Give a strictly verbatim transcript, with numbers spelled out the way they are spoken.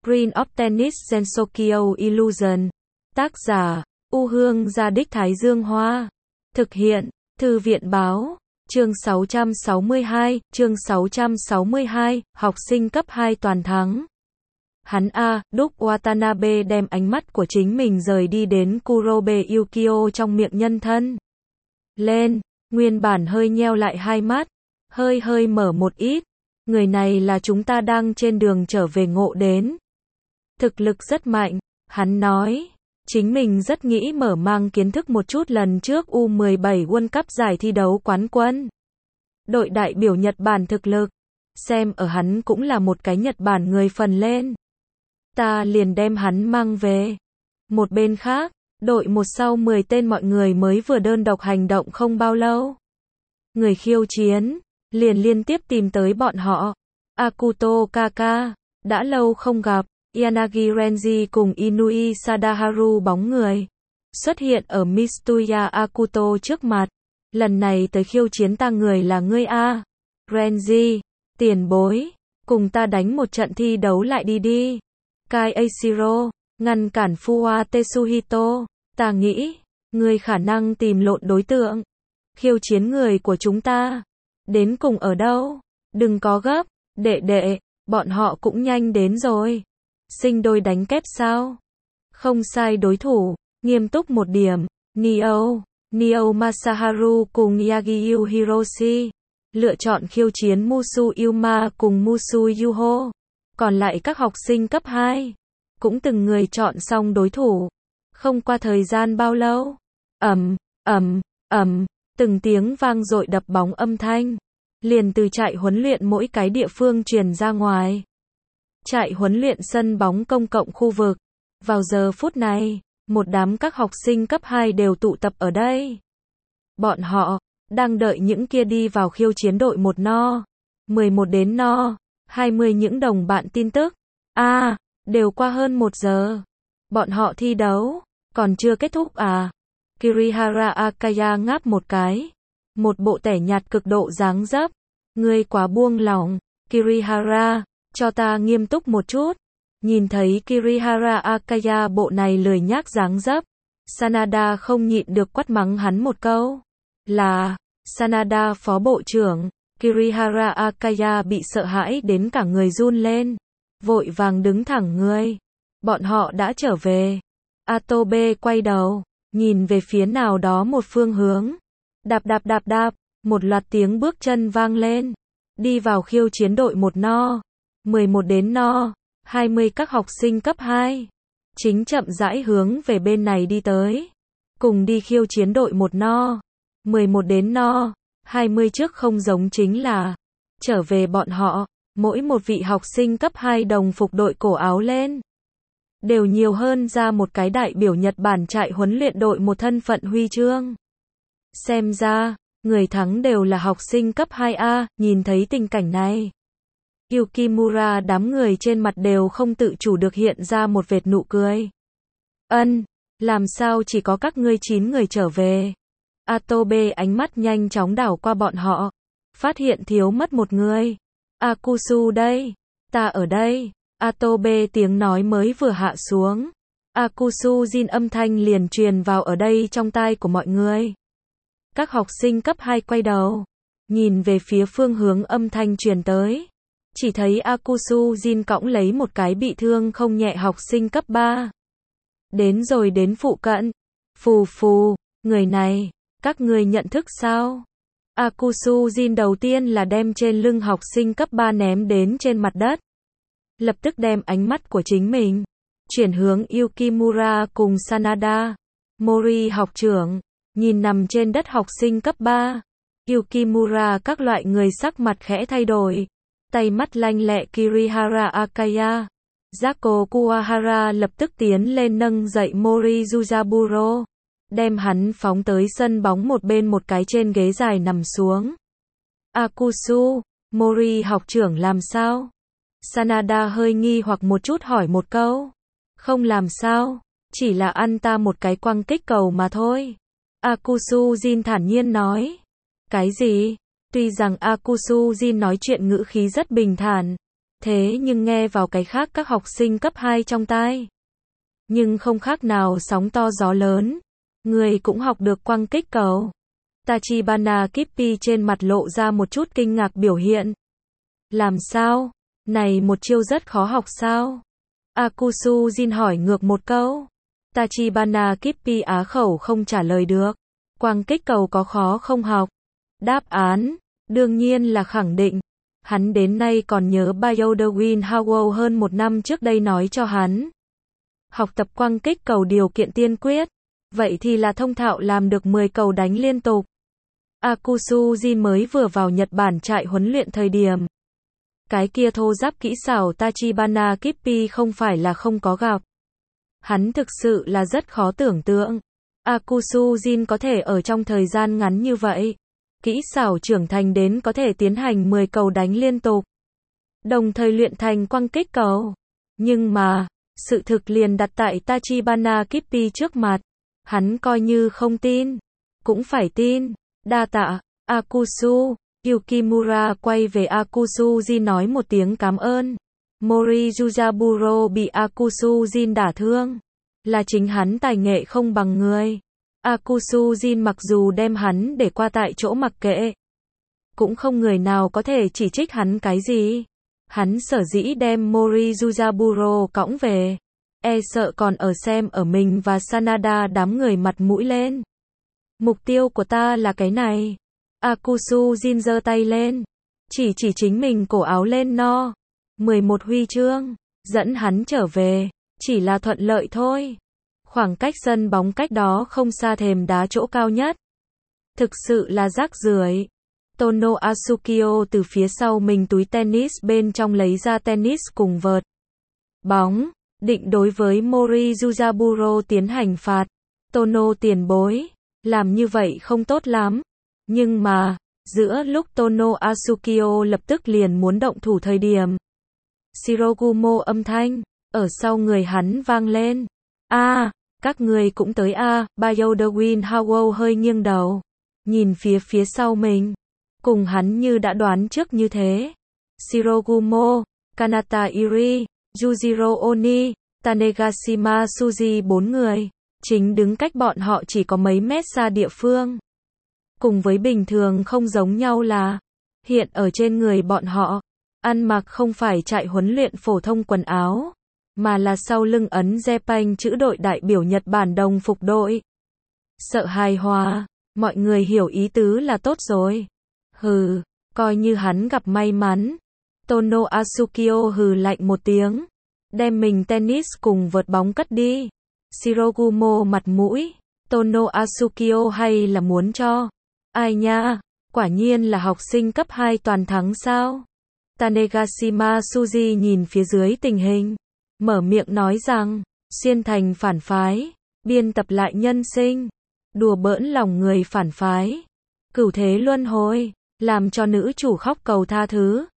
Green of Tennis Sensokyo Illusion. Tác giả, U Hương Gia Đích Thái Dương Hoa. Thực hiện, Thư viện Báo. Chương sáu trăm sáu mươi hai, chương sáu trăm sáu mươi hai, học sinh cấp hai toàn thắng. Hắn A, Đúc Watanabe đem ánh mắt của chính mình rời đi đến Kurobe Yukio trong miệng nhân thân. Lên, nguyên bản hơi nheo lại hai mắt, hơi hơi mở một ít. Người này là chúng ta đang trên đường trở về ngộ đến. Thực lực rất mạnh, hắn nói. Chính mình rất nghĩ mở mang kiến thức một chút lần trước U mười bảy World Cup giải thi đấu quán quân. Đội đại biểu Nhật Bản thực lực. Xem ở hắn cũng là một cái Nhật Bản người phần lên. Ta liền đem hắn mang về. Một bên khác, đội một sau mười tên mọi người mới vừa đơn độc hành động không bao lâu. Người khiêu chiến, liền liên tiếp tìm tới bọn họ. Akuto Kaka, đã lâu không gặp. Yanagi Renji cùng Inui Sadaharu bóng người xuất hiện ở Mitsuya Akuto trước mặt. Lần này tới khiêu chiến ta người là ngươi A. Renji, tiền bối, cùng ta đánh một trận thi đấu lại đi đi. Kai Eiichiro, ngăn cản Fuwa Tetsuhito, ta nghĩ, ngươi khả năng tìm lộn đối tượng. Khiêu chiến người của chúng ta, đến cùng ở đâu? Đừng có gấp, đệ đệ, bọn họ cũng nhanh đến rồi. Sinh đôi đánh kép sao? Không sai đối thủ, nghiêm túc một điểm. Neo, Neo Masaharu cùng Yagiyu Hiroshi lựa chọn khiêu chiến Musu Yuma cùng Musu Yuho. Còn lại các học sinh cấp hai cũng từng người chọn xong đối thủ. Không qua thời gian bao lâu, ầm, ầm, ầm, từng tiếng vang dội đập bóng âm thanh liền từ trại huấn luyện mỗi cái địa phương truyền ra ngoài. Trại huấn luyện sân bóng công cộng khu vực. Vào giờ phút này, một đám các học sinh cấp hai đều tụ tập ở đây. Bọn họ đang đợi những kia đi vào khiêu chiến đội một no, mười một đến no, hai mươi những đồng bạn tin tức. A, à, đều qua hơn một giờ. Bọn họ thi đấu còn chưa kết thúc à? Kirihara Akaya ngáp một cái, một bộ tẻ nhạt cực độ dáng dấp. Ngươi quá buông lỏng, Kirihara. Cho ta nghiêm túc một chút. Nhìn thấy Kirihara Akaya bộ này lười nhác dáng dấp, Sanada không nhịn được quát mắng hắn một câu. Là, Sanada phó bộ trưởng. Kirihara Akaya bị sợ hãi đến cả người run lên. Vội vàng đứng thẳng người. Bọn họ đã trở về. Atobe quay đầu, nhìn về phía nào đó một phương hướng. Đạp đạp đạp đạp, một loạt tiếng bước chân vang lên. Đi vào khiêu chiến đội một no. mười một đến no, hai mươi các học sinh cấp hai. Chính chậm rãi hướng về bên này đi tới. Cùng đi khiêu chiến đội một no. mười một đến no, hai mươi trước không giống chính là. Trở về bọn họ, mỗi một vị học sinh cấp hai đồng phục đội cổ áo lên. Đều nhiều hơn ra một cái đại biểu Nhật Bản trại huấn luyện đội một thân phận huy chương. Xem ra, người thắng đều là học sinh cấp hai A, nhìn thấy tình cảnh này. Yukimura đám người trên mặt đều không tự chủ được hiện ra một vệt nụ cười. Ân, làm sao chỉ có các ngươi chín người trở về? Atobe ánh mắt nhanh chóng đảo qua bọn họ, phát hiện thiếu mất một người. Akusu đây, ta ở đây. Atobe tiếng nói mới vừa hạ xuống. Akusu Jin âm thanh liền truyền vào ở đây trong tai của mọi người. Các học sinh cấp hai quay đầu, nhìn về phía phương hướng âm thanh truyền tới. Chỉ thấy Akusu Jin cõng lấy một cái bị thương không nhẹ học sinh cấp ba. Đến rồi đến phụ cận. Phù phù, người này, các người nhận thức sao? Akusu Jin đầu tiên là đem trên lưng học sinh cấp ba ném đến trên mặt đất. Lập tức đem ánh mắt của chính mình chuyển hướng Yukimura cùng Sanada. Mori học trưởng, nhìn nằm trên đất học sinh cấp ba. Yukimura các loại người sắc mặt khẽ thay đổi. Tay mắt lanh lẹ Kirihara Akaya. Zako Kuwahara lập tức tiến lên nâng dậy Mori Yuzaburo. Đem hắn phóng tới sân bóng một bên một cái trên ghế dài nằm xuống. Akusu, Mori học trưởng làm sao? Sanada hơi nghi hoặc một chút hỏi một câu. Không làm sao, chỉ là ăn ta một cái quăng kích cầu mà thôi. Akusu Jin thản nhiên nói. Cái gì? Tuy rằng Akusu Jin nói chuyện ngữ khí rất bình thản, Thế nhưng nghe vào cái khác các học sinh cấp hai trong tai. Nhưng không khác nào sóng to gió lớn. Người cũng học được quăng kích cầu. Tachibana Kippi trên mặt lộ ra một chút kinh ngạc biểu hiện. Làm sao? Này một chiêu rất khó học sao? Akusu Jin hỏi ngược một câu. Tachibana Kippi á khẩu không trả lời được. Quăng kích cầu có khó không học? Đáp án, đương nhiên là khẳng định. Hắn đến nay còn nhớ Bayodawin Howell hơn một năm trước đây nói cho hắn. Học tập quăng kích cầu điều kiện tiên quyết. Vậy thì là thông thạo làm được mười cầu đánh liên tục. Akusu Jin mới vừa vào Nhật Bản trại huấn luyện thời điểm. Cái kia thô giáp kỹ xảo Tachibana Kippi không phải là không có gặp. Hắn thực sự là rất khó tưởng tượng. Akusu Jin có thể ở trong thời gian ngắn như vậy. Kỹ xảo trưởng thành đến có thể tiến hành mười cầu đánh liên tục. Đồng thời luyện thành quăng kích cầu. Nhưng mà, sự thực liền đặt tại Tachibana Kippi trước mặt. Hắn coi như không tin. Cũng phải tin. Đa tạ, Akusu. Yukimura quay về Akusu Jin nói một tiếng cảm ơn. Mori Yuzaburo bị Akusu Jin đả thương. Là chính hắn tài nghệ không bằng người. Akusu Jin mặc dù đem hắn để qua tại chỗ mặc kệ. Cũng không người nào có thể chỉ trích hắn cái gì. Hắn sở dĩ đem Mori Yuzaburo cõng về. E sợ còn ở xem ở mình và Sanada đám người mặt mũi lên. Mục tiêu của ta là cái này. Akusu Jin giơ tay lên. Chỉ chỉ chính mình cổ áo lên no. mười một huy chương. Dẫn hắn trở về. Chỉ là thuận lợi thôi. Khoảng cách sân bóng cách đó không xa thềm đá chỗ cao nhất. Thực sự là rác rưởi. Tono Asukio từ phía sau mình túi tennis bên trong lấy ra tennis cùng vợt. Bóng. Định đối với Mori Yuzaburo tiến hành phạt. Tono tiền bối. Làm như vậy không tốt lắm. Nhưng mà, giữa lúc Tono Asukio lập tức liền muốn động thủ thời điểm. Shirogumo âm thanh, ở sau người hắn vang lên. A, à, các người cũng tới a, à, Bayodawin Howell hơi nghiêng đầu. Nhìn phía phía sau mình. Cùng hắn như đã đoán trước như thế. Shirogumo, Kanata Iri, Yujiro Oni, Tanegashima Suji bốn người. Chính đứng cách bọn họ chỉ có mấy mét xa địa phương. Cùng với bình thường không giống nhau là, hiện ở trên người bọn họ, ăn mặc không phải trại huấn luyện phổ thông quần áo, mà là sau lưng ấn Japan chữ đội đại biểu Nhật Bản đồng phục đội. Sợ hài hòa, mọi người hiểu ý tứ là tốt rồi. Hừ, coi như hắn gặp may mắn. Tono Asukio hừ lạnh một tiếng, đem mình tennis cùng vợt bóng cất đi. Shirogumo mặt mũi, Tono Asukio hay là muốn cho. Ai nha, quả nhiên là học sinh cấp hai toàn thắng sao? Tanegashima Suji nhìn phía dưới tình hình, mở miệng nói rằng, xuyên thành phản phái, biên tập lại nhân sinh, đùa bỡn lòng người phản phái, cửu thế luân hồi, làm cho nữ chủ khóc cầu tha thứ.